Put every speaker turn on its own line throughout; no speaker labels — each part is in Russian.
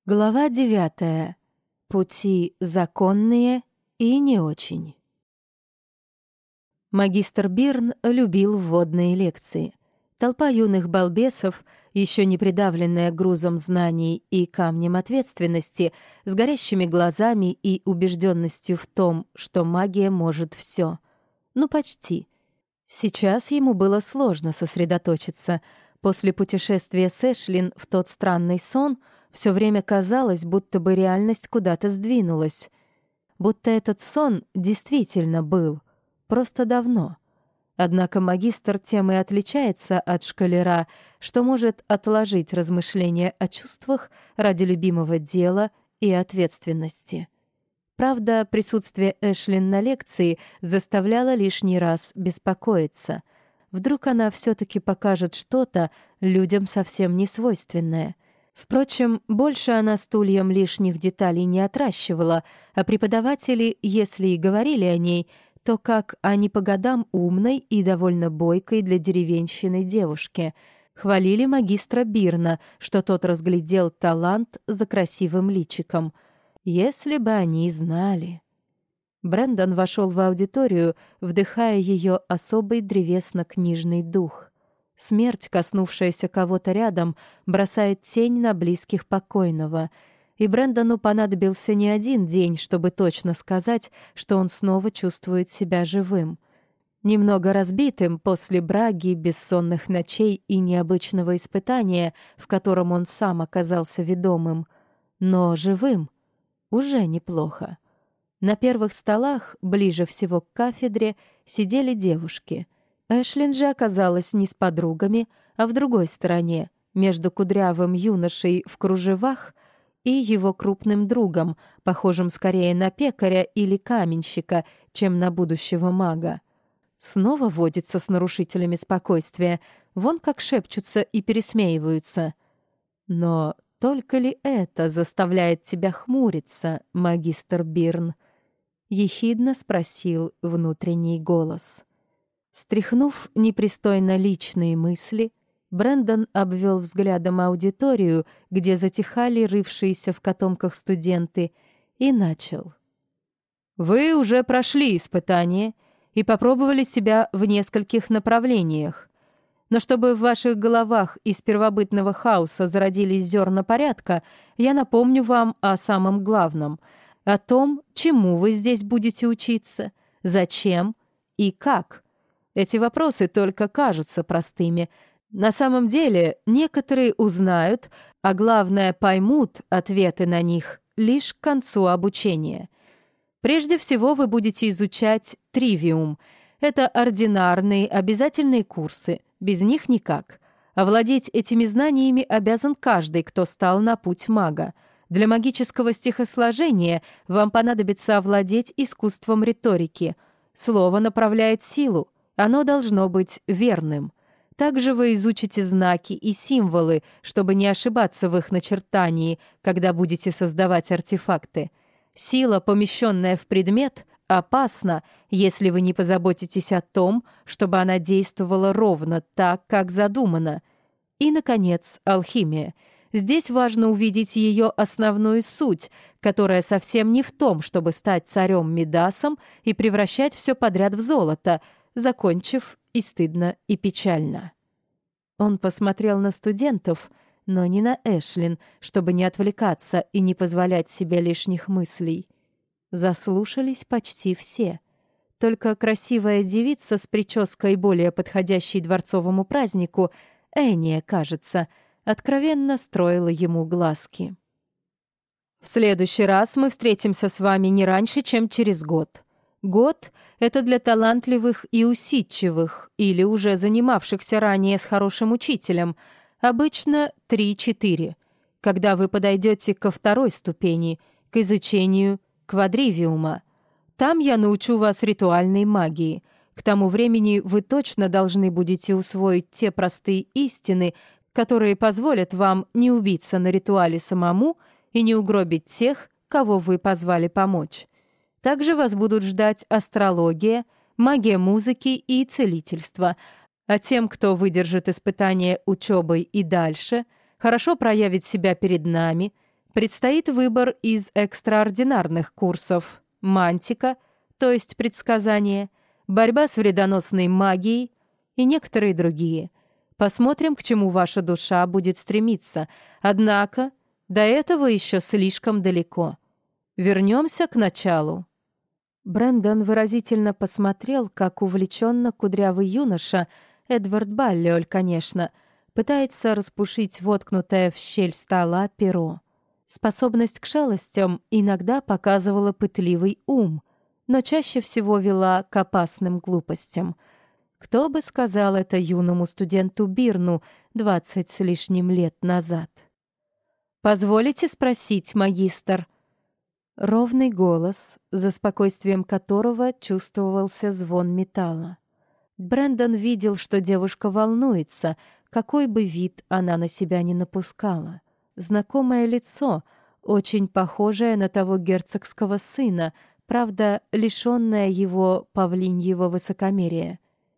Глава 9. Пути законные и не очень. Магистр Бирн любил вводные лекции. Толпа юных балбесов, еще не придавленная грузом знаний и камнем ответственности, с горящими глазами и убежденностью в том, что магия может все. Ну, почти. Сейчас ему было сложно сосредоточиться. После путешествия с Эшлин в тот странный сон все время казалось, будто бы реальность куда-то сдвинулась. Будто этот сон действительно был. Просто давно. Однако магистр тем и отличается от школяра, что может отложить размышления о чувствах ради любимого дела и ответственности. Правда, присутствие Эшлин на лекции заставляло лишний раз беспокоиться. Вдруг она все-таки покажет что-то людям совсем не свойственное. Впрочем, больше она стульям лишних деталей не отращивала, а преподаватели, если и говорили о ней, то как о не по годам умной и довольно бойкой для деревенщины девушке. Хвалили магистра Бирна, что тот разглядел талант за красивым личиком. Если бы они знали. Брэндон вошел в аудиторию, вдыхая ее особый древесно-книжный дух. Смерть, коснувшаяся кого-то рядом, бросает тень на близких покойного. И Брэндону понадобился не один день, чтобы точно сказать, что он снова чувствует себя живым. Немного разбитым после браги, бессонных ночей и необычного испытания, в котором он сам оказался ведомым. Но живым уже неплохо. На первых столах, ближе всего к кафедре, сидели девушки. Эшлин же оказалась не с подругами, а в другой стороне, между кудрявым юношей в кружевах и его крупным другом, похожим скорее на пекаря или каменщика, чем на будущего мага. Снова водится с нарушителями спокойствия, вон как шепчутся и пересмеиваются. Но только ли это заставляет тебя хмуриться, магистр Бирн? Ехидно спросил внутренний голос. Стряхнув непристойно личные мысли, Брэндон обвел взглядом аудиторию, где затихали рывшиеся в котомках студенты, и начал. «Вы уже прошли испытание и попробовали себя в нескольких направлениях. Но чтобы в ваших головах из первобытного хаоса зародились зерна порядка, я напомню вам о самом главном, о том, чему вы здесь будете учиться, зачем и как. Эти вопросы только кажутся простыми. На самом деле некоторые узнают, а главное поймут ответы на них лишь к концу обучения. Прежде всего вы будете изучать тривиум. Это ординарные обязательные курсы, без них никак. Овладеть этими знаниями обязан каждый, кто стал на путь мага. Для магического стихосложения вам понадобится овладеть искусством риторики. Слово направляет силу. Оно должно быть верным. Также вы изучите знаки и символы, чтобы не ошибаться в их начертании, когда будете создавать артефакты. Сила, помещенная в предмет, опасна, если вы не позаботитесь о том, чтобы она действовала ровно так, как задумано. И, наконец, алхимия. Здесь важно увидеть ее основную суть, которая совсем не в том, чтобы стать царем Мидасом и превращать все подряд в золото, закончив и стыдно, и печально. Он посмотрел на студентов, но не на Эшлин, чтобы не отвлекаться и не позволять себе лишних мыслей. Заслушались почти все. Только красивая девица с прической, более подходящей дворцовому празднику, Эния, кажется, откровенно строила ему глазки. «В следующий раз мы встретимся с вами не раньше, чем через год. Год — это для талантливых и усидчивых, или уже занимавшихся ранее с хорошим учителем, обычно 3-4, когда вы подойдете ко второй ступени, к изучению квадривиума. Там я научу вас ритуальной магии. К тому времени вы точно должны будете усвоить те простые истины, которые позволят вам не убиться на ритуале самому и не угробить тех, кого вы позвали помочь. Также вас будут ждать астрология, магия музыки и целительство. А тем, кто выдержит испытание учебой и дальше, хорошо проявит себя перед нами, Предстоит выбор из экстраординарных курсов: мантика, то есть предсказание, борьба с вредоносной магией и некоторые другие. Посмотрим, к чему ваша душа будет стремиться. Однако до этого еще слишком далеко. Вернемся к началу». Брэндон выразительно посмотрел, как увлеченно кудрявый юноша, Эдвард Баллиоль, конечно, пытается распушить воткнутое в щель стола перо. Способность к шалостям иногда показывала пытливый ум, но чаще всего вела к опасным глупостям. Кто бы сказал это юному студенту Бирну 20 с лишним лет назад? «Позволите спросить, магистр?» Ровный голос, за спокойствием которого чувствовался звон металла. Брэндон видел, что девушка волнуется, какой бы вид она на себя ни напускала. Знакомое лицо, очень похожее на того герцогского сына, правда, лишённое его павлиньего высокомерия.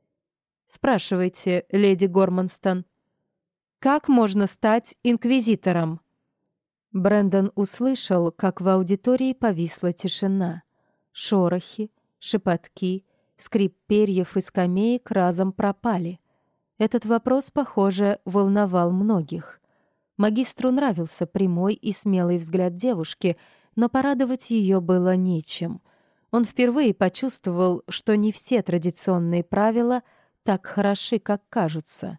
«Спрашивайте, леди Гормонстон, как можно стать инквизитором?» Брэндон услышал, как в аудитории повисла тишина. Шорохи, шепотки, скрип перьев и скамеек разом пропали. Этот вопрос, похоже, волновал многих. Магистру нравился прямой и смелый взгляд девушки, но порадовать ее было нечем. Он впервые почувствовал, что не все традиционные правила так хороши, как кажутся.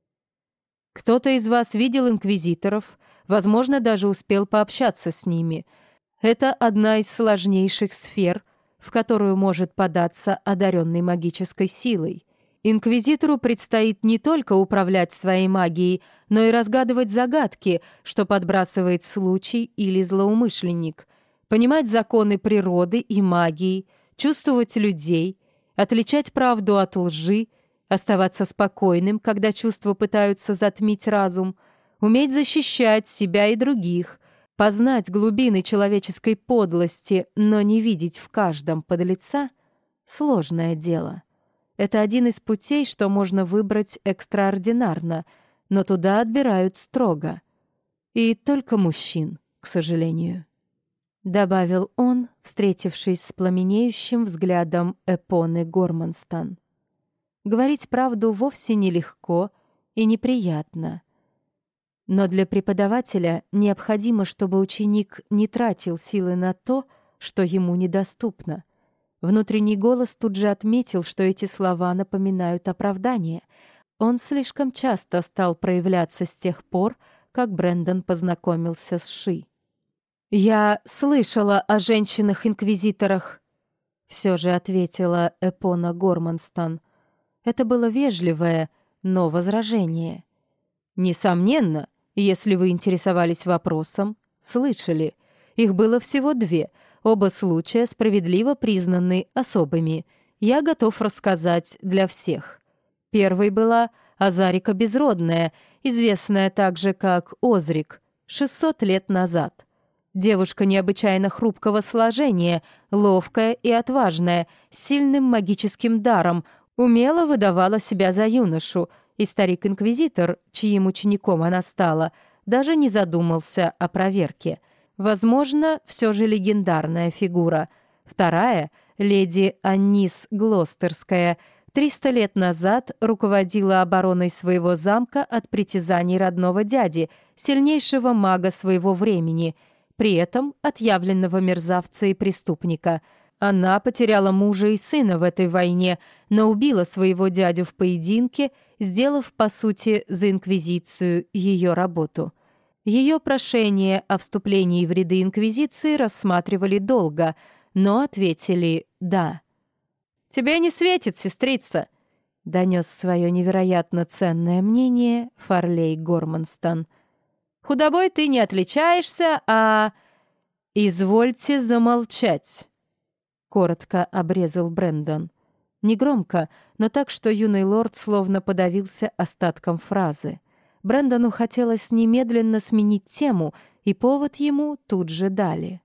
«Кто-то из вас видел инквизиторов, возможно, даже успел пообщаться с ними. Это одна из сложнейших сфер, в которую может податься одаренный магической силой. Инквизитору предстоит не только управлять своей магией, но и разгадывать загадки, что подбрасывает случай или злоумышленник, понимать законы природы и магии, чувствовать людей, отличать правду от лжи, оставаться спокойным, когда чувства пытаются затмить разум, уметь защищать себя и других, познать глубины человеческой подлости, но не видеть в каждом подлеца — сложное дело. Это один из путей, что можно выбрать экстраординарно, но туда отбирают строго. И только мужчин, к сожалению. Добавил он, встретившись с пламенеющим взглядом Эпоны Гормонстон. Говорить правду вовсе нелегко и неприятно. Но для преподавателя необходимо, чтобы ученик не тратил силы на то, что ему недоступно. Внутренний голос тут же отметил, что эти слова напоминают оправдание. Он слишком часто стал проявляться с тех пор, как Брэндон познакомился с Ши. «Я слышала о женщинах-инквизиторах», — все же ответила Эпона Гормонстон. Это было вежливое, но возражение. «Несомненно, если вы интересовались вопросом, слышали. Их было всего 2, оба случая справедливо признаны особыми. Я готов рассказать для всех. Первой была Азарика Безродная, известная также как Озрик, 600 лет назад. Девушка необычайно хрупкого сложения, ловкая и отважная, с сильным магическим даром, умело выдавала себя за юношу, и старик-инквизитор, чьим учеником она стала, даже не задумался о проверке. Возможно, все же легендарная фигура. Вторая, леди Аннис Глостерская, 300 лет назад руководила обороной своего замка от притязаний родного дяди, сильнейшего мага своего времени, при этом отъявленного мерзавца и преступника. Она потеряла мужа и сына в этой войне, но убила своего дядю в поединке, сделав, по сути, за инквизицию ее работу. Ее прошение о вступлении в ряды инквизиции рассматривали долго, но ответили «да». «Тебе не светит, сестрица», — донес свое невероятно ценное мнение Фарлей Гормонстон. «Худобой ты не отличаешься, а...» «Извольте замолчать», — коротко обрезал Брэндон. Негромко, но так, что юный лорд словно подавился остатком фразы. Брэндону хотелось немедленно сменить тему, и повод ему тут же дали.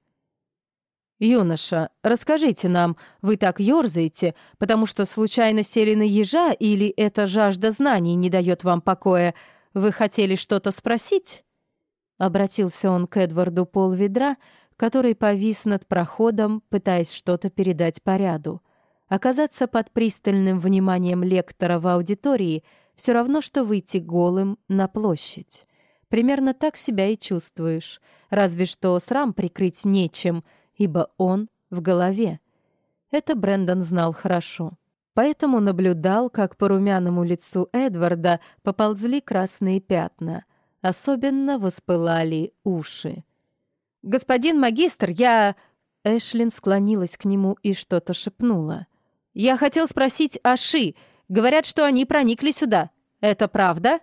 «Юноша, расскажите нам, вы так ёрзаете, потому что случайно сели на ежа, или эта жажда знаний не дает вам покоя? Вы хотели что-то спросить?» Обратился он к Эдварду полведра, который повис над проходом, пытаясь что-то передать по ряду. Оказаться под пристальным вниманием лектора в аудитории все равно, что выйти голым на площадь. Примерно так себя и чувствуешь, разве что срам прикрыть нечем, ибо он в голове. Это Брэндон знал хорошо. Поэтому наблюдал, как по румяному лицу Эдварда поползли красные пятна. Особенно воспылали уши. «Господин магистр, я...» Эшлин склонилась к нему и что-то шепнула. «Я хотел спросить о Ши. Говорят, что они проникли сюда. Это правда?»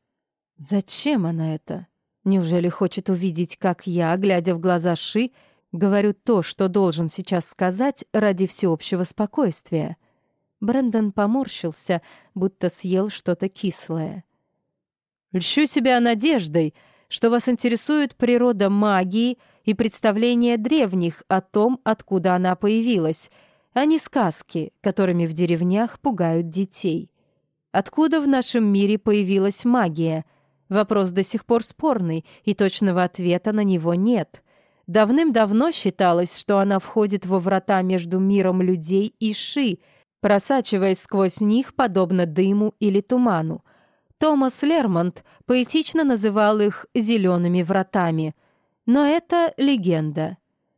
Зачем она это? Неужели хочет увидеть, как я, глядя в глаза Ши, говорю то, что должен сейчас сказать ради всеобщего спокойствия? Брэндон поморщился, будто съел что-то кислое. «Льщу себя надеждой, что вас интересует природа магии и представления древних о том, откуда она появилась, а не сказки, которыми в деревнях пугают детей. Откуда в нашем мире появилась магия? Вопрос до сих пор спорный, и точного ответа на него нет. Давным-давно считалось, что она входит во врата между миром людей и Ши, просачиваясь сквозь них, подобно дыму или туману. Томас Лермонт поэтично называл их «зелеными вратами». Но это легенда.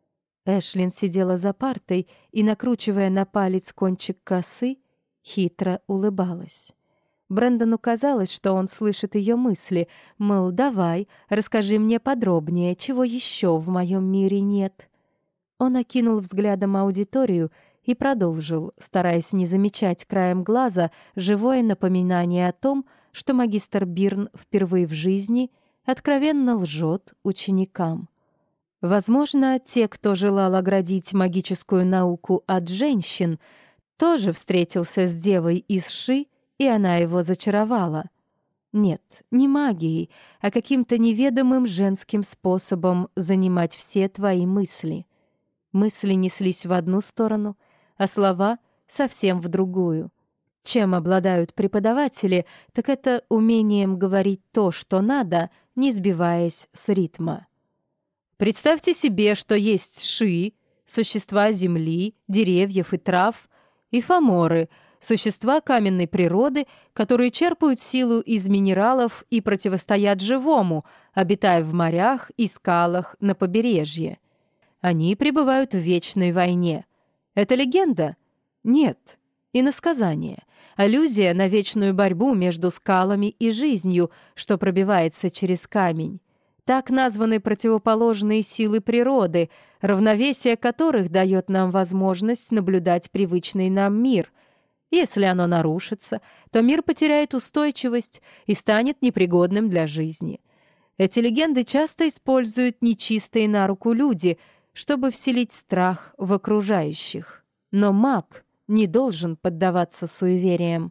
Эшлин сидела за партой и, накручивая на палец кончик косы, хитро улыбалась. Брэндону казалось, что он слышит ее мысли, мол, давай, расскажи мне подробнее, чего еще в моем мире нет. Он окинул взглядом аудиторию и продолжил, стараясь не замечать краем глаза живое напоминание о том, что магистр Бирн впервые в жизни откровенно лжет ученикам. Возможно, те, кто желал оградить магическую науку от женщин, тоже встретился с девой из Ши, и она его зачаровала. Нет, не магией, а каким-то неведомым женским способом занимать все твои мысли. Мысли неслись в одну сторону, а слова — совсем в другую. Чем обладают преподаватели, так это умением говорить то, что надо, не сбиваясь с ритма. Представьте себе, что есть Ши, существа земли, деревьев и трав, и фаморы, существа каменной природы, которые черпают силу из минералов и противостоят живому, обитая в морях и скалах на побережье. Они пребывают в вечной войне. Это легенда? Нет. Иносказание. Аллюзия на вечную борьбу между скалами и жизнью, что пробивается через камень. Так названы противоположные силы природы, равновесие которых дает нам возможность наблюдать привычный нам мир. Если оно нарушится, то мир потеряет устойчивость и станет непригодным для жизни. Эти легенды часто используют нечистые на руку люди, чтобы вселить страх в окружающих. Но маг не должен поддаваться суевериям.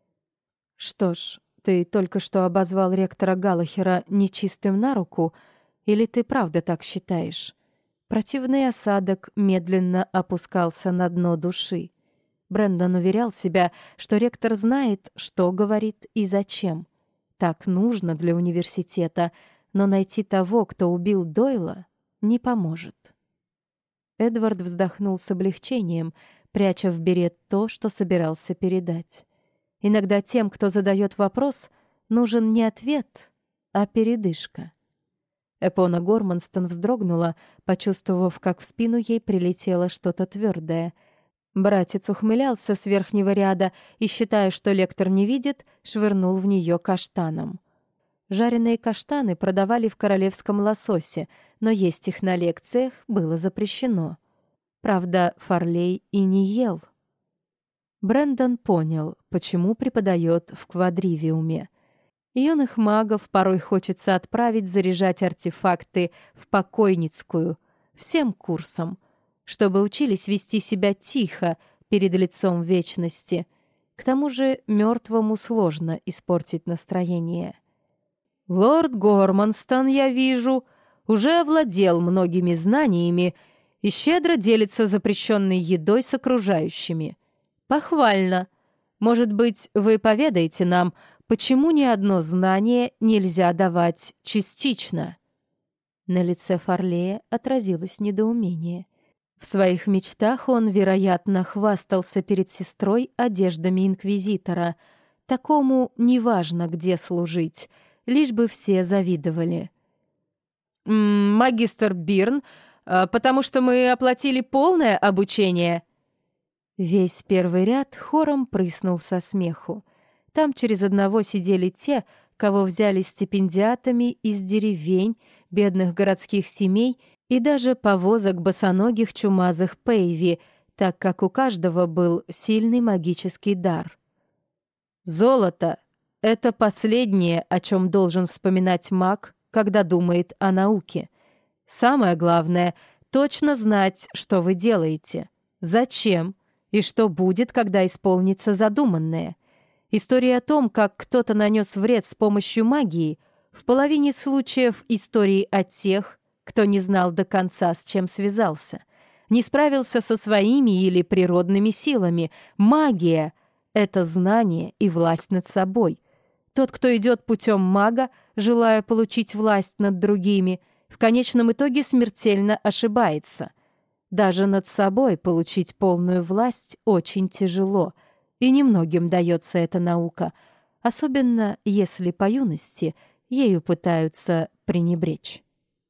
Что ж, ты только что обозвал ректора Галлахера нечистым на руку, или ты правда так считаешь? Противный осадок медленно опускался на дно души. Брэндон уверял себя, что ректор знает, что говорит и зачем. Так нужно для университета, но найти того, кто убил Дойла, не поможет. Эдвард вздохнул с облегчением, пряча в берет то, что собирался передать. Иногда тем, кто задает вопрос, нужен не ответ, а передышка. Эпона Гормонстон вздрогнула, почувствовав, как в спину ей прилетело что-то твердое. Братец ухмылялся с верхнего ряда и, считая, что лектор не видит, швырнул в нее каштаном. Жареные каштаны продавали в Королевском Лососе, но есть их на лекциях было запрещено. Правда, Фарлей и не ел. Брэндон понял, почему преподает в Квадривиуме. Юных магов порой хочется отправить заряжать артефакты в покойницкую, всем курсом, чтобы учились вести себя тихо перед лицом вечности. К тому же мертвому сложно испортить настроение. «Лорд Гормонстон, я вижу, уже овладел многими знаниями и щедро делится запрещенной едой с окружающими. Похвально. Может быть, вы поведаете нам, почему ни одно знание нельзя давать частично?» На лице Фарлея отразилось недоумение. В своих мечтах он, вероятно, хвастался перед сестрой одеждами инквизитора. Такому неважно, где служить, лишь бы все завидовали. «Магистр Бирн, потому что мы оплатили полное обучение». Весь первый ряд хором прыснул со смеху. Там через одного сидели те, кого взяли стипендиатами из деревень, бедных городских семей и даже повозок босоногих чумазых пейви, так как у каждого был сильный магический дар. Золото — это последнее, о чем должен вспоминать маг, когда думает о науке. Самое главное — точно знать, что вы делаете, зачем и что будет, когда исполнится задуманное. История о том, как кто-то нанес вред с помощью магии, в половине случаев истории о тех, кто не знал до конца, с чем связался, не справился со своими или природными силами. Магия — это знание и власть над собой. Тот, кто идет путем мага, желая получить власть над другими, в конечном итоге смертельно ошибается. Даже над собой получить полную власть очень тяжело, и немногим дается эта наука, особенно если по юности ею пытаются пренебречь.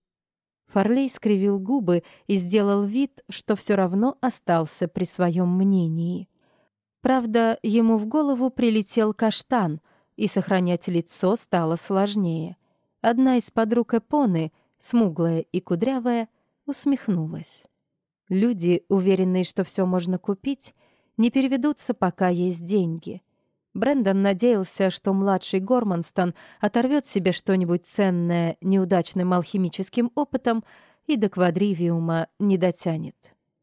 Фарлей скривил губы и сделал вид, что все равно остался при своем мнении. Правда, ему в голову прилетел каштан, и сохранять лицо стало сложнее. Одна из подруг Эпоны, смуглая и кудрявая, усмехнулась. Люди, уверенные, что все можно купить, не переведутся, пока есть деньги. Брэндон надеялся, что младший Горманстон оторвет себе что-нибудь ценное неудачным алхимическим опытом и до квадривиума не дотянет.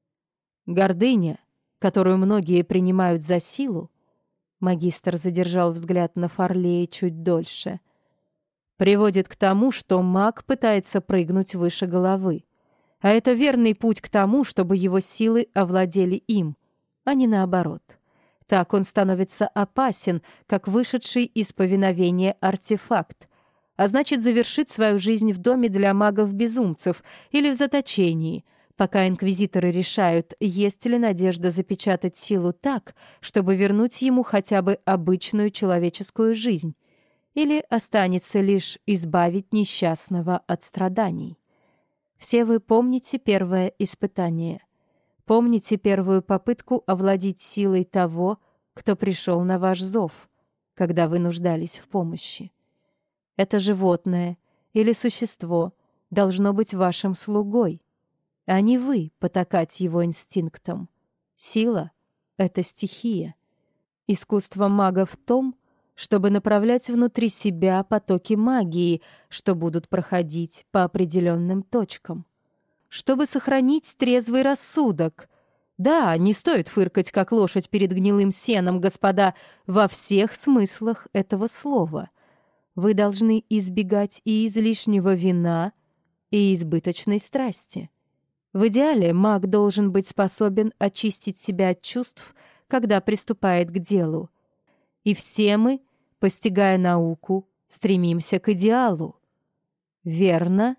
Гордыня, которую многие принимают за силу, магистр задержал взгляд на Фарлея чуть дольше, приводит к тому, что маг пытается прыгнуть выше головы. А это верный путь к тому, чтобы его силы овладели им, а не наоборот. Так он становится опасен, как вышедший из повиновения артефакт, а значит, завершит свою жизнь в доме для магов-безумцев или в заточении, пока инквизиторы решают, есть ли надежда запечатать силу так, чтобы вернуть ему хотя бы обычную человеческую жизнь, или останется лишь избавить несчастного от страданий. Все вы помните первое испытание. Помните первую попытку овладеть силой того, кто пришел на ваш зов, когда вы нуждались в помощи. Это животное или существо должно быть вашим слугой, а не вы потакать его инстинктам. Сила — это стихия. Искусство мага в том, чтобы направлять внутри себя потоки магии, что будут проходить по определенным точкам. Чтобы сохранить трезвый рассудок. Да, не стоит фыркать, как лошадь перед гнилым сеном, господа, во всех смыслах этого слова. Вы должны избегать и излишнего вина, и избыточной страсти. В идеале маг должен быть способен очистить себя от чувств, когда приступает к делу. И все мы, постигая науку, стремимся к идеалу. Верно?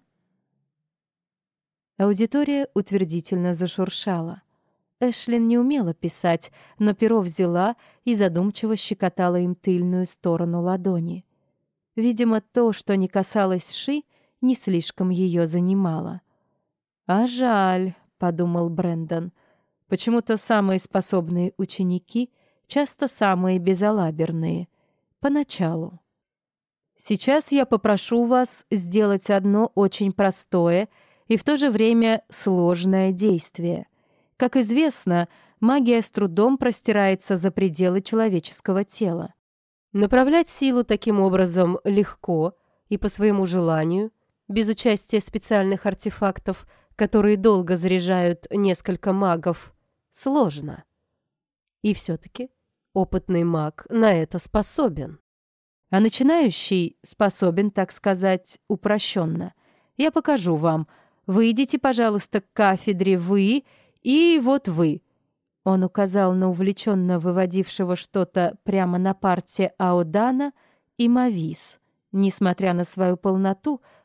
Аудитория утвердительно зашуршала. Эшлин не умела писать, но перо взяла и задумчиво щекотала им тыльную сторону ладони. Видимо, то, что не касалось Ши, не слишком ее занимало. «А жаль», — подумал Брэндон, — «почему-то самые способные ученики часто самые безалаберные. Поначалу. Сейчас я попрошу вас сделать одно очень простое и в то же время сложное действие. Как известно, магия с трудом простирается за пределы человеческого тела. Направлять силу таким образом легко и по своему желанию, без участия специальных артефактов, которые долго заряжают несколько магов, сложно. И все-таки опытный маг на это способен. А начинающий способен, так сказать, упрощенно. Я покажу вам. Вы идите, пожалуйста, к кафедре, вы и вот вы. Он указал на увлеченно выводившего что-то прямо на парте Аодана и Мавис, несмотря на свою полноту,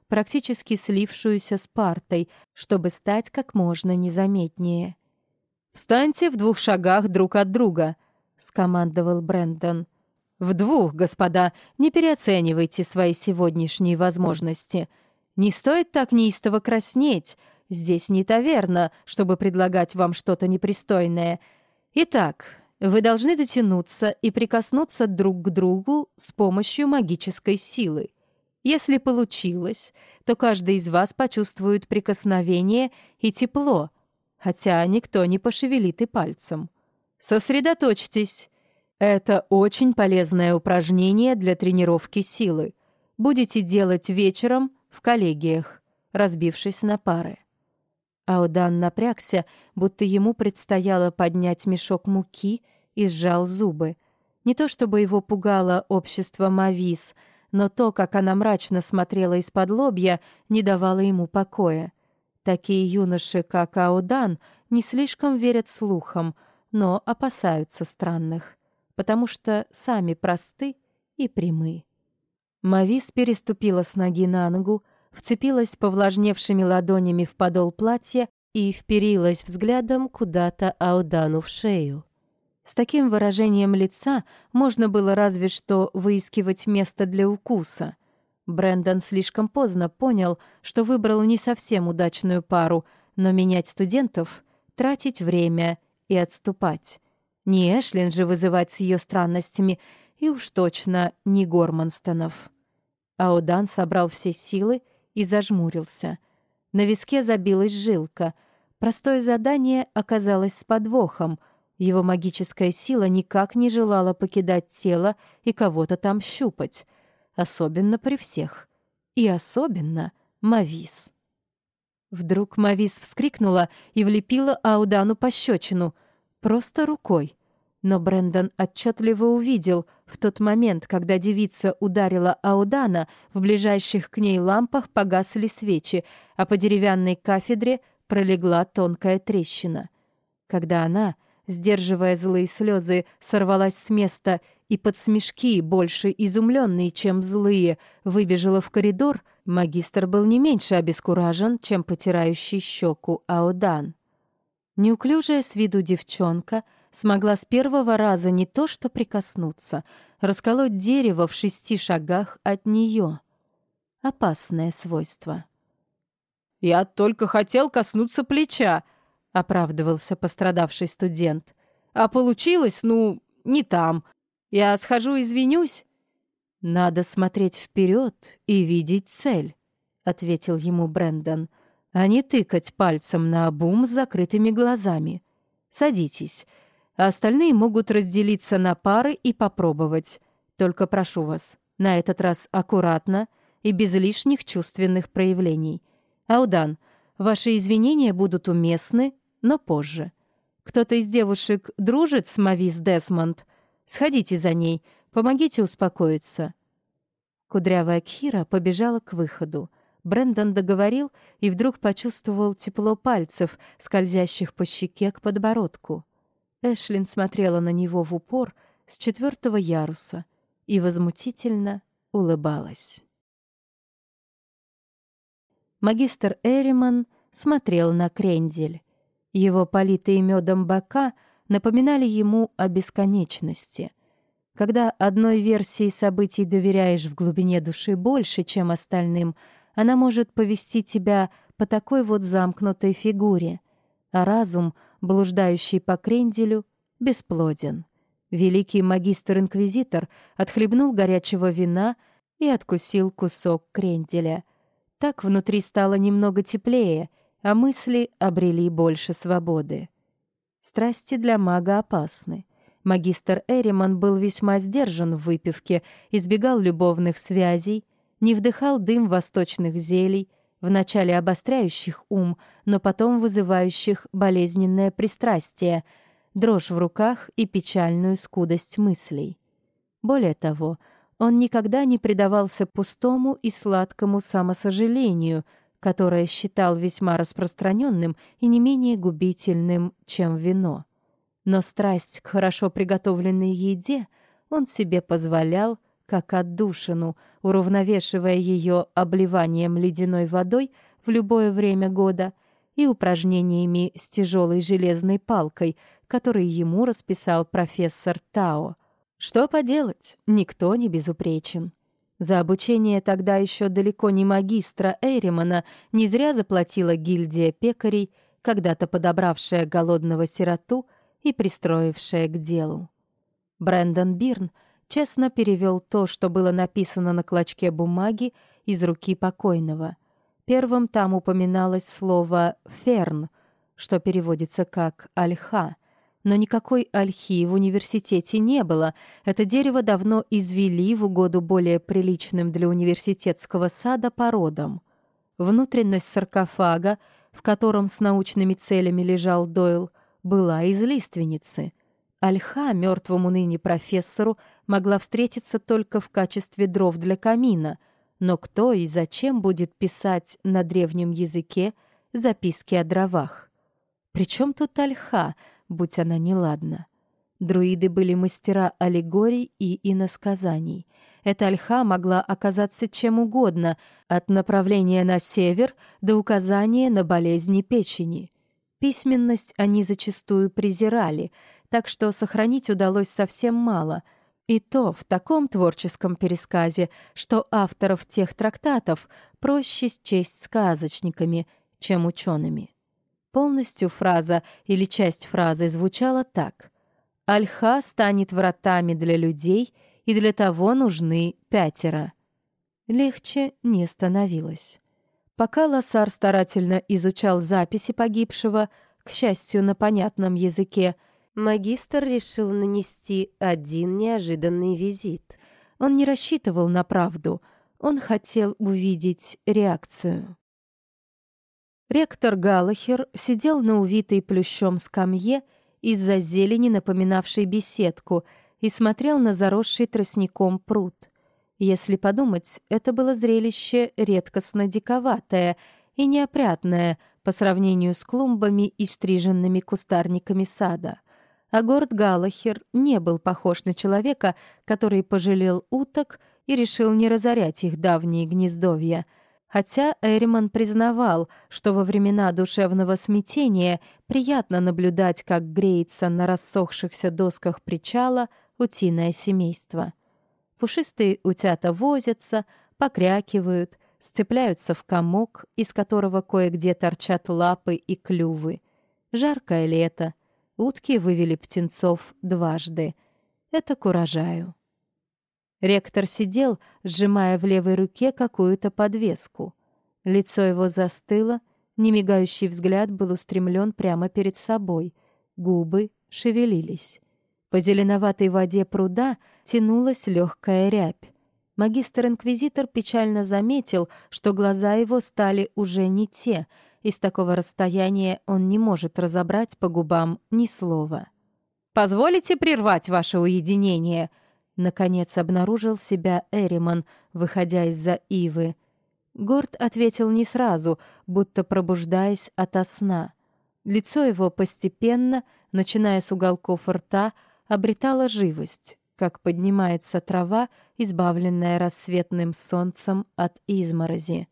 практически слившуюся с партой, чтобы стать как можно незаметнее. «Встаньте в 2 шагах друг от друга», — скомандовал Брэндон. «В 2, господа, не переоценивайте свои сегодняшние возможности. Не стоит так неистово краснеть. Здесь не таверна, чтобы предлагать вам что-то непристойное. Итак, вы должны дотянуться и прикоснуться друг к другу с помощью магической силы. Если получилось, то каждый из вас почувствует прикосновение и тепло, хотя никто не пошевелит и пальцем. Сосредоточьтесь. Это очень полезное упражнение для тренировки силы. Будете делать вечером в коллегиях, разбившись на пары». Аудан напрягся, будто ему предстояло поднять мешок муки, и сжал зубы. Не то чтобы его пугало общество Мавис, но то, как она мрачно смотрела из-под лобья, не давало ему покоя. Такие юноши, как Аудан, не слишком верят слухам, но опасаются странных, потому что сами просты и прямы. Мавис переступила с ноги на ногу, вцепилась повлажневшими ладонями в подол платья и вперилась взглядом куда-то Аудану в шею. С таким выражением лица можно было разве что выискивать место для укуса. Брэндон слишком поздно понял, что выбрал не совсем удачную пару, но менять студентов, тратить время и отступать. Не Эшлин же вызывать с ее странностями, и уж точно не Горманстонов. Аудан собрал все силы и зажмурился. На виске забилась жилка. Простое задание оказалось с подвохом. Его магическая сила никак не желала покидать тело и кого-то там щупать. Особенно при всех. И особенно Мавис. Вдруг Мавис вскрикнула и влепила Аудану пощечину. Просто рукой. Но Брэндон отчетливо увидел, в тот момент, когда девица ударила Аудана, в ближайших к ней лампах погасли свечи, а по деревянной кафедре пролегла тонкая трещина. Когда она, сдерживая злые слезы, сорвалась с места и под смешки, больше изумленные, чем злые, выбежала в коридор, магистр был не меньше обескуражен, чем потирающий щеку Аудан. Неуклюжая с виду девчонка смогла с первого раза не то что прикоснуться, расколоть дерево в 6 шагах от нее. Опасное свойство. «Я только хотел коснуться плеча», — оправдывался пострадавший студент. «А получилось, не там. Я схожу, извинюсь». «Надо смотреть вперед и видеть цель», — ответил ему Брэндон, «а не тыкать пальцем наобум с закрытыми глазами. Садитесь. А остальные могут разделиться на пары и попробовать. Только прошу вас, на этот раз аккуратно и без лишних чувственных проявлений. Аудан, ваши извинения будут уместны, но позже. Кто-то из девушек дружит с Мавис Десмонд? Сходите за ней, помогите успокоиться». Кудрявая Кхира побежала к выходу. Брэндон договорил и вдруг почувствовал тепло пальцев, скользящих по щеке к подбородку. Эшлин смотрела на него в упор с 4-го яруса и возмутительно улыбалась. Магистр Эриман смотрел на крендель. Его политые медом бока напоминали ему о бесконечности. Когда одной версии событий доверяешь в глубине души больше, чем остальным, она может повести тебя по такой вот замкнутой фигуре, а разум, блуждающий по кренделю, бесплоден. Великий магистр-инквизитор отхлебнул горячего вина и откусил кусок кренделя. Так внутри стало немного теплее, а мысли обрели больше свободы. Страсти для мага опасны. Магистр Эриман был весьма сдержан в выпивке, избегал любовных связей, не вдыхал дым восточных зелий, вначале обостряющих ум, но потом вызывающих болезненное пристрастие, дрожь в руках и печальную скудость мыслей. Более того, он никогда не предавался пустому и сладкому самосожалению, которое считал весьма распространенным и не менее губительным, чем вино. Но страсть к хорошо приготовленной еде он себе позволял, как отдушину, уравновешивая ее обливанием ледяной водой в любое время года и упражнениями с тяжелой железной палкой, которые ему расписал профессор Тао. Что поделать, никто не безупречен. За обучение тогда еще далеко не магистра Эримана не зря заплатила гильдия пекарей, когда-то подобравшая голодного сироту и пристроившая к делу. Брэндон Бирн честно перевел то, что было написано на клочке бумаги из руки покойного. Первым там упоминалось слово «ферн», что переводится как «ольха». Но никакой ольхи в университете не было. Это дерево давно извели в угоду более приличным для университетского сада породам. Внутренность саркофага, в котором с научными целями лежал Дойл, была из лиственницы. Ольха мертвому ныне профессору могла встретиться только в качестве дров для камина, но кто и зачем будет писать на древнем языке записки о дровах? Причем тут ольха, будь она неладна? Друиды были мастера аллегорий и иносказаний. Эта ольха могла оказаться чем угодно, от направления на север до указания на болезни печени. Письменность они зачастую презирали, так что сохранить удалось совсем мало, и то в таком творческом пересказе, что авторов тех трактатов проще счесть сказочниками, чем учеными. Полностью фраза или часть фразы звучала так: «Ольха станет вратами для людей, и для того нужны 5». Легче не становилось. Пока Лассар старательно изучал записи погибшего, к счастью, на понятном языке, магистр решил нанести один неожиданный визит. Он не рассчитывал на правду, он хотел увидеть реакцию. Ректор Галлахер сидел на увитой плющом скамье из-за зелени, напоминавшей беседку, и смотрел на заросший тростником пруд. Если подумать, это было зрелище редкостно диковатое и неопрятное по сравнению с клумбами и стриженными кустарниками сада. А Горд Галлахер не был похож на человека, который пожалел уток и решил не разорять их давние гнездовья. Хотя Эриман признавал, что во времена душевного смятения приятно наблюдать, как греется на рассохшихся досках причала утиное семейство. Пушистые утята возятся, покрякивают, сцепляются в комок, из которого кое-где торчат лапы и клювы. Жаркое лето. Утки вывели птенцов дважды. Это к урожаю. Ректор сидел, сжимая в левой руке какую-то подвеску. Лицо его застыло, немигающий взгляд был устремлен прямо перед собой. Губы шевелились. По зеленоватой воде пруда тянулась легкая рябь. Магистр-инквизитор печально заметил, что глаза его стали уже не те, и с такого расстояния он не может разобрать по губам ни слова. «Позволите прервать ваше уединение?» Наконец обнаружил себя Эриман, выходя из-за ивы. Горд ответил не сразу, будто пробуждаясь ото сна. Лицо его постепенно, начиная с уголков рта, обретало живость, как поднимается трава, избавленная рассветным солнцем от изморози.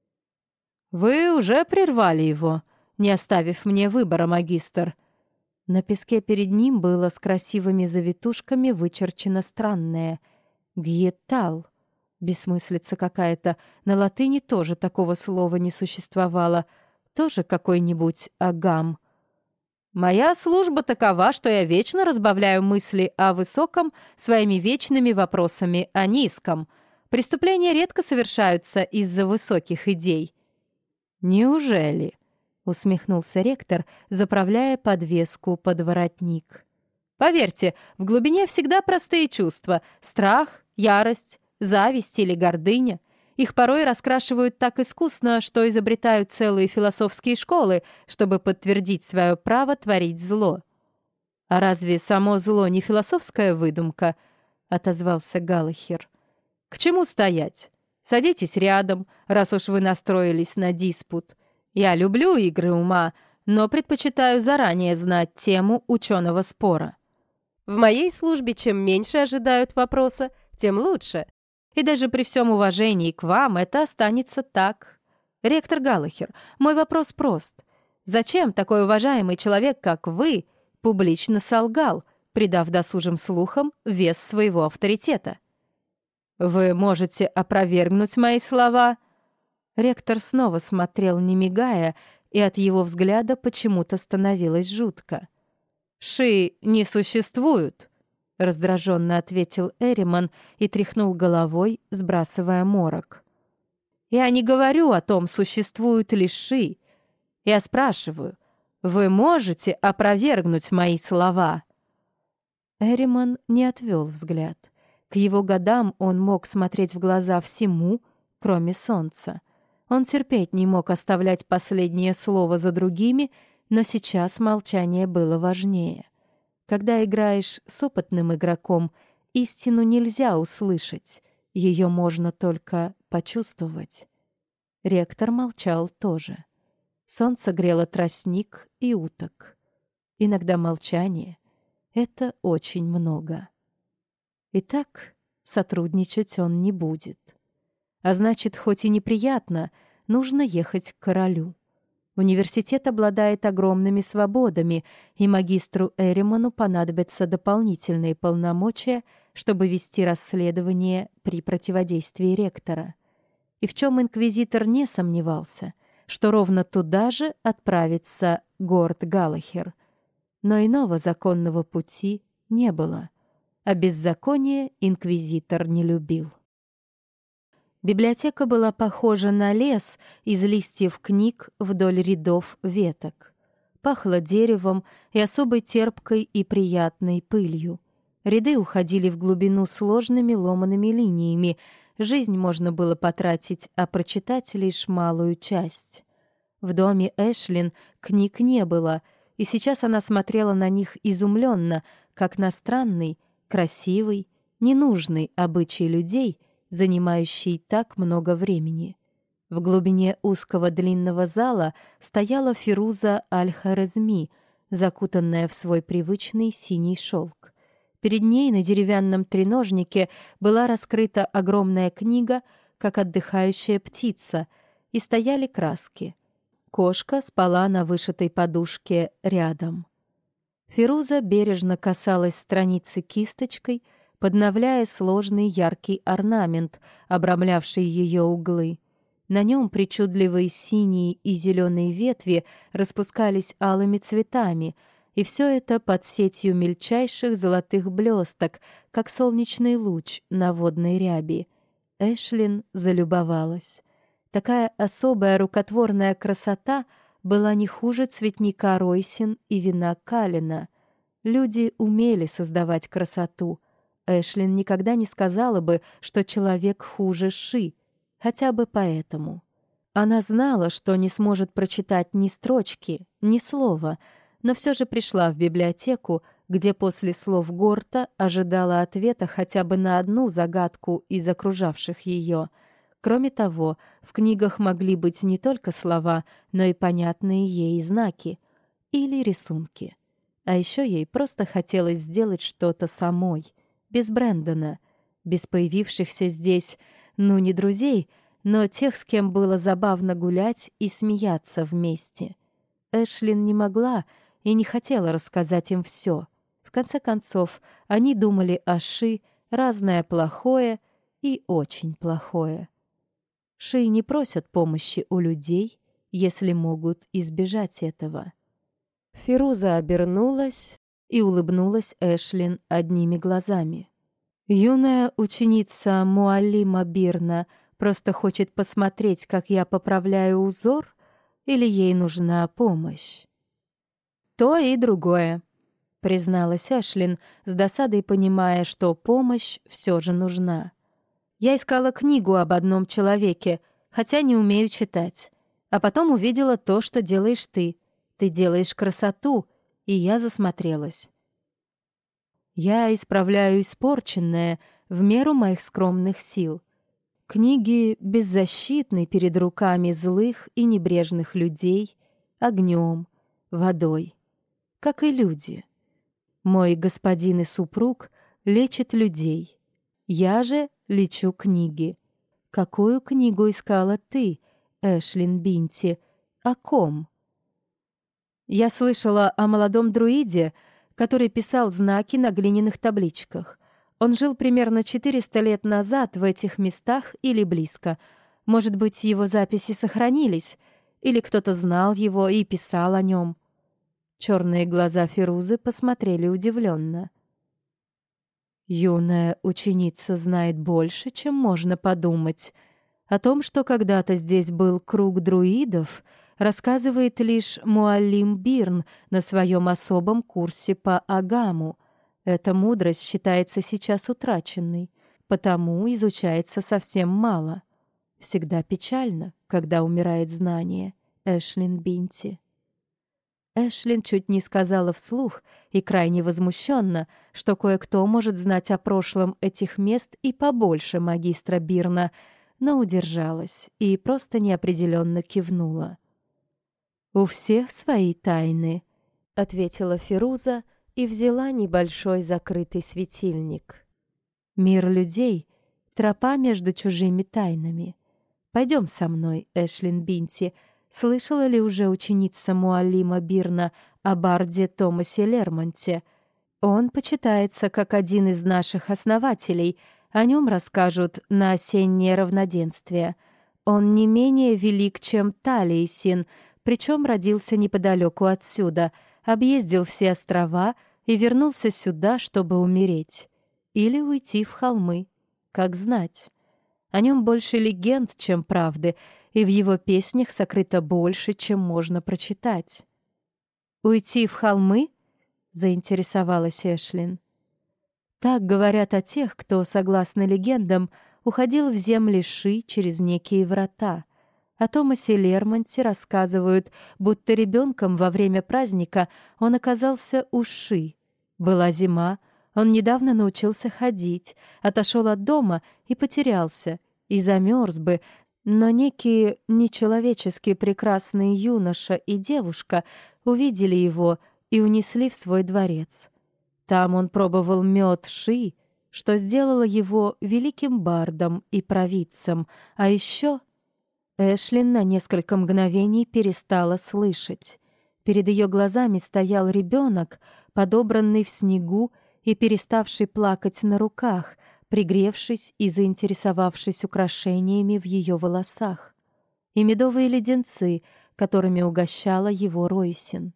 «Вы уже прервали его, не оставив мне выбора, магистр». На песке перед ним было с красивыми завитушками вычерчено странное «гьетал». Бессмыслица какая-то. На латыни тоже такого слова не существовало. Тоже какой-нибудь агам. «Моя служба такова, что я вечно разбавляю мысли о высоком своими вечными вопросами о низком. Преступления редко совершаются из-за высоких идей». «Неужели?» — усмехнулся ректор, заправляя подвеску под воротник. «Поверьте, в глубине всегда простые чувства — страх, ярость, зависть или гордыня. Их порой раскрашивают так искусно, что изобретают целые философские школы, чтобы подтвердить свое право творить зло». «А разве само зло не философская выдумка?» — отозвался Галлахер. «К чему стоять? Садитесь рядом, раз уж вы настроились на диспут. Я люблю игры ума, но предпочитаю заранее знать тему ученого спора. В моей службе чем меньше ожидают вопроса, тем лучше. И даже при всем уважении к вам это останется так. Ректор Галлахер, мой вопрос прост. Зачем такой уважаемый человек, как вы, публично солгал, придав досужим слухам вес своего авторитета? Вы можете опровергнуть мои слова?» Ректор снова смотрел, не мигая, и от его взгляда почему-то становилось жутко. «Ши не существуют», — раздраженно ответил Эриман и тряхнул головой, сбрасывая морок. «Я не говорю о том, существуют ли ши. Я спрашиваю, вы можете опровергнуть мои слова?» Эриман не отвел взгляд. К его годам он мог смотреть в глаза всему, кроме солнца. Он терпеть не мог оставлять последнее слово за другими, но сейчас молчание было важнее. Когда играешь с опытным игроком, истину нельзя услышать, ее можно только почувствовать. Ректор молчал тоже. Солнце грело тростник и уток. Иногда молчание — это очень много. Итак, сотрудничать он не будет. А значит, хоть и неприятно, нужно ехать к королю. Университет обладает огромными свободами, и магистру Эриману понадобятся дополнительные полномочия, чтобы вести расследование при противодействии ректора. И в чем инквизитор не сомневался, что ровно туда же отправится Горд Галлахер. Но иного законного пути не было, а беззаконие инквизитор не любил. Библиотека была похожа на лес из листьев книг вдоль рядов веток. Пахло деревом и особой терпкой и приятной пылью. Ряды уходили в глубину сложными ломаными линиями. Жизнь можно было потратить, а прочитать лишь малую часть. В доме Эшлин книг не было, и сейчас она смотрела на них изумленно, как на странный, красивый, ненужный обычай людей — занимающий так много времени. В глубине узкого длинного зала стояла Фируза Аль-Хорезми, закутанная в свой привычный синий шелк. Перед ней на деревянном треножнике была раскрыта огромная книга, как отдыхающая птица, и стояли краски. Кошка спала на вышитой подушке рядом. Фируза бережно касалась страницы кисточкой, подновляя сложный яркий орнамент, обрамлявший ее углы. На нем причудливые синие и зеленые ветви распускались алыми цветами, и все это под сетью мельчайших золотых блесток, как солнечный луч на водной ряби. Эшлин залюбовалась. Такая особая рукотворная красота была не хуже цветника Ройсин и вина Калина. Люди умели создавать красоту. Эшлин никогда не сказала бы, что человек хуже Ши, хотя бы поэтому. Она знала, что не сможет прочитать ни строчки, ни слова, но все же пришла в библиотеку, где после слов Горта ожидала ответа хотя бы на одну загадку из окружавших ее. Кроме того, в книгах могли быть не только слова, но и понятные ей знаки или рисунки. А еще ей просто хотелось сделать что-то самой, без Брэндона, без появившихся здесь, ну, не друзей, но тех, с кем было забавно гулять и смеяться вместе. Эшлин не могла и не хотела рассказать им все. В конце концов, они думали о Ши разное плохое и очень плохое. Ши не просят помощи у людей, если могут избежать этого. Фируза обернулась и улыбнулась Эшлин одними глазами. «Юная ученица Муаллима Бирна просто хочет посмотреть, как я поправляю узор, или ей нужна помощь?» «То и другое», — призналась Эшлин, с досадой понимая, что помощь все же нужна. «Я искала книгу об одном человеке, хотя не умею читать, а потом увидела то, что делаешь ты. Ты делаешь красоту, и я засмотрелась. Я исправляю испорченное в меру моих скромных сил. Книги беззащитны перед руками злых и небрежных людей, огнем, водой, как и люди. Мой господин и супруг лечит людей. Я же лечу книги. Какую книгу искала ты, Эшлин Бинти? О ком? Я слышала о молодом друиде, который писал знаки на глиняных табличках. Он жил примерно 400 лет назад в этих местах или близко. Может быть, его записи сохранились, или кто-то знал его и писал о нем. Черные глаза Фирузы посмотрели удивленно. Юная ученица знает больше, чем можно подумать. О том, что когда-то здесь был круг друидов, рассказывает лишь Муаллим Бирн на своем особом курсе по Агаму. Эта мудрость считается сейчас утраченной, потому изучается совсем мало. Всегда печально, когда умирает знание, Эшлин Бинти. Эшлин чуть не сказала вслух и крайне возмущенно, что кое-кто может знать о прошлом этих мест и побольше магистра Бирна, но удержалась и просто неопределенно кивнула. «У всех свои тайны», — ответила Фируза и взяла небольшой закрытый светильник. «Мир людей — тропа между чужими тайнами. Пойдем со мной, Эшлин Бинти. Слышала ли уже ученица Муаллима Бирна о барде Томасе Лермонте? Он почитается как один из наших основателей. О нем расскажут на осеннее равноденствие. Он не менее велик, чем Талиесин, причем родился неподалеку отсюда, объездил все острова и вернулся сюда, чтобы умереть. Или уйти в холмы, как знать. О нем больше легенд, чем правды, и в его песнях сокрыто больше, чем можно прочитать. «Уйти в холмы?» — заинтересовалась Эшлин. Так говорят о тех, кто, согласно легендам, уходил в земли Ши через некие врата. О Томасе Лермонте рассказывают, будто ребенком во время праздника он оказался у Ши. Была зима, он недавно научился ходить, отошел от дома и потерялся, и замерз бы, но некие нечеловечески прекрасные юноша и девушка увидели его и унесли в свой дворец. Там он пробовал мед Ши, что сделало его великим бардом и провидцем, а еще... Эшлин на несколько мгновений перестала слышать. Перед ее глазами стоял ребенок, подобранный в снегу и переставший плакать на руках, пригревшись и заинтересовавшись украшениями в ее волосах, и медовые леденцы, которыми угощала его Ройсин.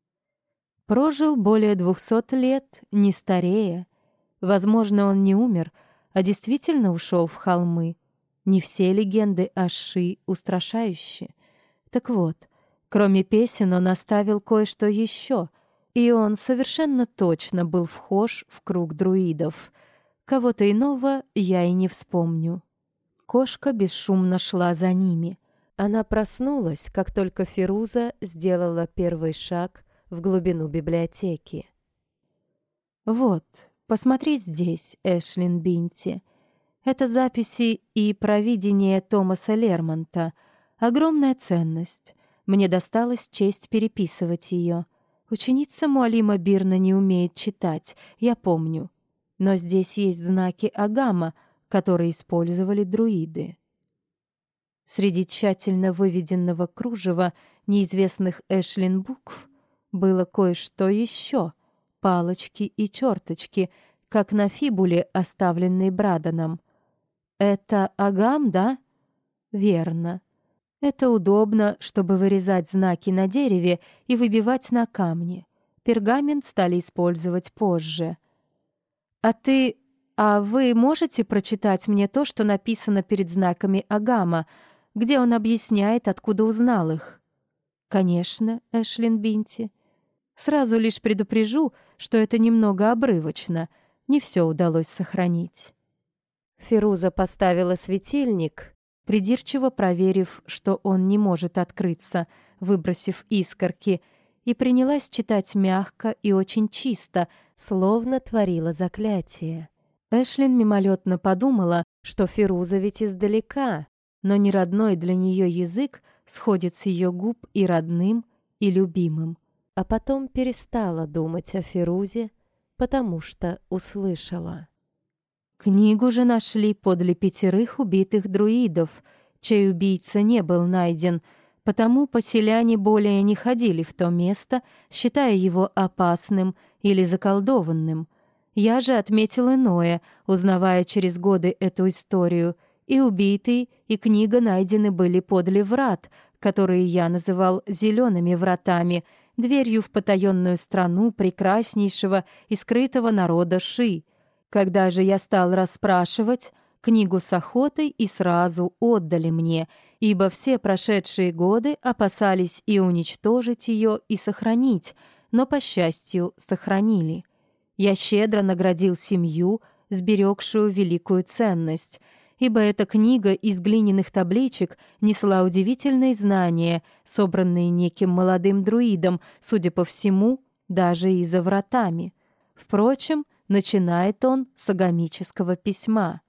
Прожил более 200 лет, не старея. Возможно, он не умер, а действительно ушел в холмы. Не все легенды о Ши устрашающие. Так вот, кроме песен он оставил кое-что еще, и он совершенно точно был вхож в круг друидов. Кого-то иного я и не вспомню. Кошка бесшумно шла за ними. Она проснулась, как только Фируза сделала первый шаг в глубину библиотеки. «Вот, посмотри здесь, Эшлин Бинти. Это записи и провидение Томаса Лермонта. Огромная ценность. Мне досталась честь переписывать ее. Ученица Муаллима Бирна не умеет читать, я помню. Но здесь есть знаки Агама, которые использовали друиды». Среди тщательно выведенного кружева неизвестных Эшлин букв было кое-что еще, палочки и черточки, как на фибуле, оставленной Браданом. «Это агам, да?» «Верно. Это удобно, чтобы вырезать знаки на дереве и выбивать на камне. Пергамент стали использовать позже. А вы можете прочитать мне то, что написано перед знаками агама, где он объясняет, откуда узнал их?» «Конечно, Эшлин Бинти. Сразу лишь предупрежу, что это немного обрывочно, не все удалось сохранить». Фируза поставила светильник, придирчиво проверив, что он не может открыться, выбросив искорки, и принялась читать мягко и очень чисто, словно творила заклятие. Эшлин мимолетно подумала, что Фируза ведь издалека, но неродной для нее язык сходит с ее губ и родным, и любимым. А потом перестала думать о Фирузе, потому что услышала. Книгу же нашли подле 5 убитых друидов, чей убийца не был найден, потому поселяне более не ходили в то место, считая его опасным или заколдованным. Я же отметил иное, узнавая через годы эту историю. И убитый, и книга найдены были подле врат, которые я называл «зелеными вратами», дверью в потаенную страну прекраснейшего и скрытого народа Ши. Когда же я стал расспрашивать, книгу с охотой и сразу отдали мне, ибо все прошедшие годы опасались и уничтожить ее, и сохранить, но, по счастью, сохранили. Я щедро наградил семью, сберегшую великую ценность, ибо эта книга из глиняных табличек несла удивительные знания, собранные неким молодым друидом, судя по всему, даже и за вратами. Впрочем, начинает он с агамического письма.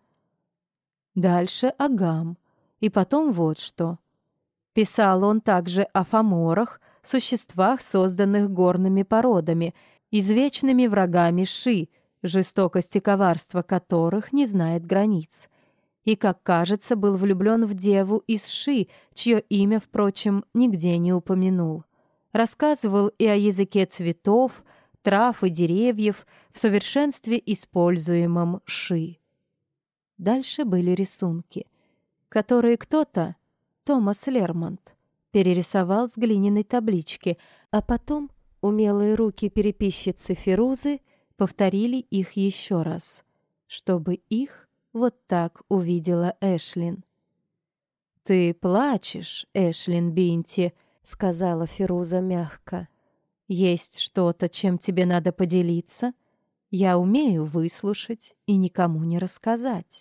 Дальше Агам, и потом вот что. Писал он также о фаморах, существах, созданных горными породами, извечными врагами Ши, жестокость и коварство которых не знает границ. И, как кажется, был влюблен в деву из Ши, чье имя, впрочем, нигде не упомянул. Рассказывал и о языке цветов, трав и деревьев, в совершенстве используемом Ши. Дальше были рисунки, которые кто-то, Томас Лермонт, перерисовал с глиняной таблички, а потом умелые руки переписчицы Фирузы повторили их еще раз, чтобы их вот так увидела Эшлин. «Ты плачешь, Эшлин Бинти», — сказала Фируза мягко. «Есть что-то, чем тебе надо поделиться? Я умею выслушать и никому не рассказать».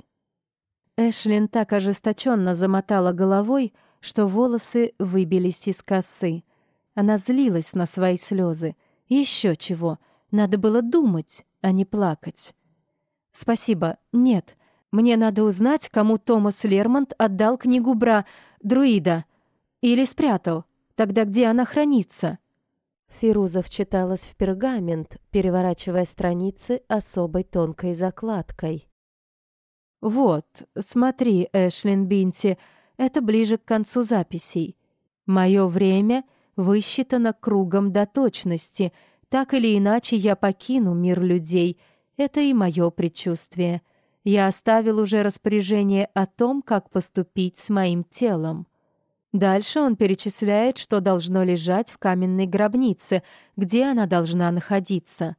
Эшлин так ожесточенно замотала головой, что волосы выбились из косы. Она злилась на свои слезы. Еще чего, надо было думать, а не плакать. «Спасибо, нет. Мне надо узнать, кому Томас Лермонт отдал книгу друида. Или спрятал. Тогда где она хранится?» Фируза вчиталась в пергамент, переворачивая страницы особой тонкой закладкой. «Вот, смотри, Эшлин Бинти, это ближе к концу записей. Мое время высчитано кругом до точности. Так или иначе я покину мир людей. Это и мое предчувствие. Я оставил уже распоряжение о том, как поступить с моим телом». Дальше он перечисляет, что должно лежать в каменной гробнице, где она должна находиться.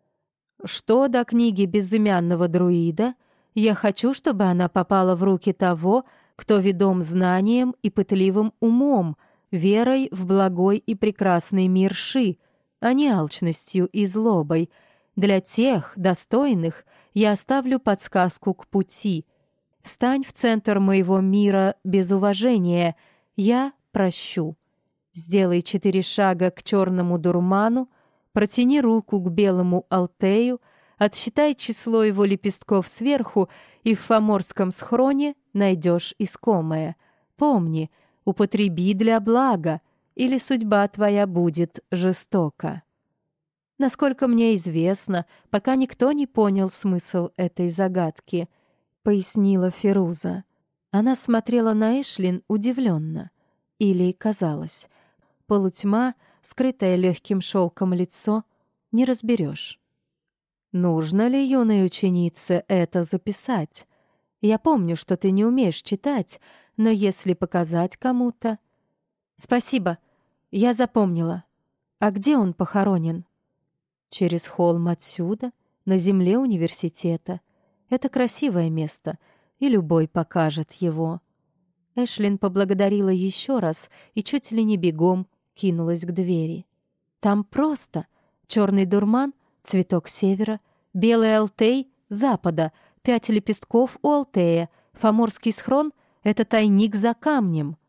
Что до книги безымянного друида, я хочу, чтобы она попала в руки того, кто ведом знанием и пытливым умом, верой в благой и прекрасный мир Ши, а не алчностью и злобой. Для тех, достойных, я оставлю подсказку к пути. Встань в центр моего мира без уважения, я прощу. Сделай 4 шага к черному дурману, протяни руку к белому алтею, отсчитай число его лепестков сверху, и в фаморском схроне найдешь искомое. Помни, употреби для блага, или судьба твоя будет жестока. Насколько мне известно, пока никто не понял смысл этой загадки, пояснила Фируза. Она смотрела на Эшлин удивленно. Или казалось. Полутьма, скрытое легким шелком лицо, не разберешь. Нужно ли юной ученице это записать? Я помню, что ты не умеешь читать, но если показать кому-то... Спасибо, я запомнила. А где он похоронен? Через холм отсюда, на земле университета. Это красивое место, и любой покажет его. Эшлин поблагодарила еще раз и чуть ли не бегом кинулась к двери. Там просто черный дурман, цветок севера, белый алтей запада, 5 лепестков у алтея, фаморский схрон — это тайник за камнем.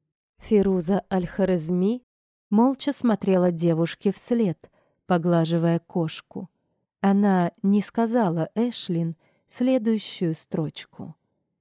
Фируза Аль-Хорезми молча смотрела девушке вслед, поглаживая кошку. Она не сказала Эшлин следующую строчку.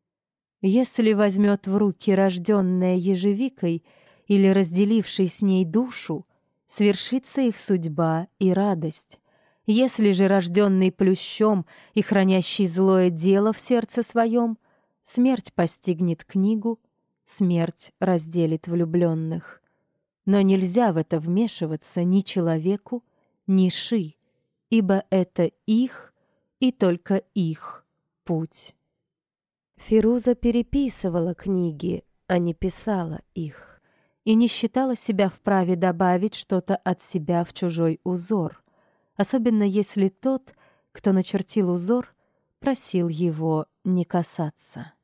Если возьмет в руки рожденная ежевикой или разделивший с ней душу, свершится их судьба и радость. Если же рожденный плющом и хранящий злое дело в сердце своем, смерть постигнет книгу, смерть разделит влюбленных. Но нельзя в это вмешиваться ни человеку, ни Ши, ибо это их и только их путь. Фируза переписывала книги, а не писала их, и не считала себя вправе добавить что-то от себя в чужой узор, особенно если тот, кто начертил узор, просил его не касаться.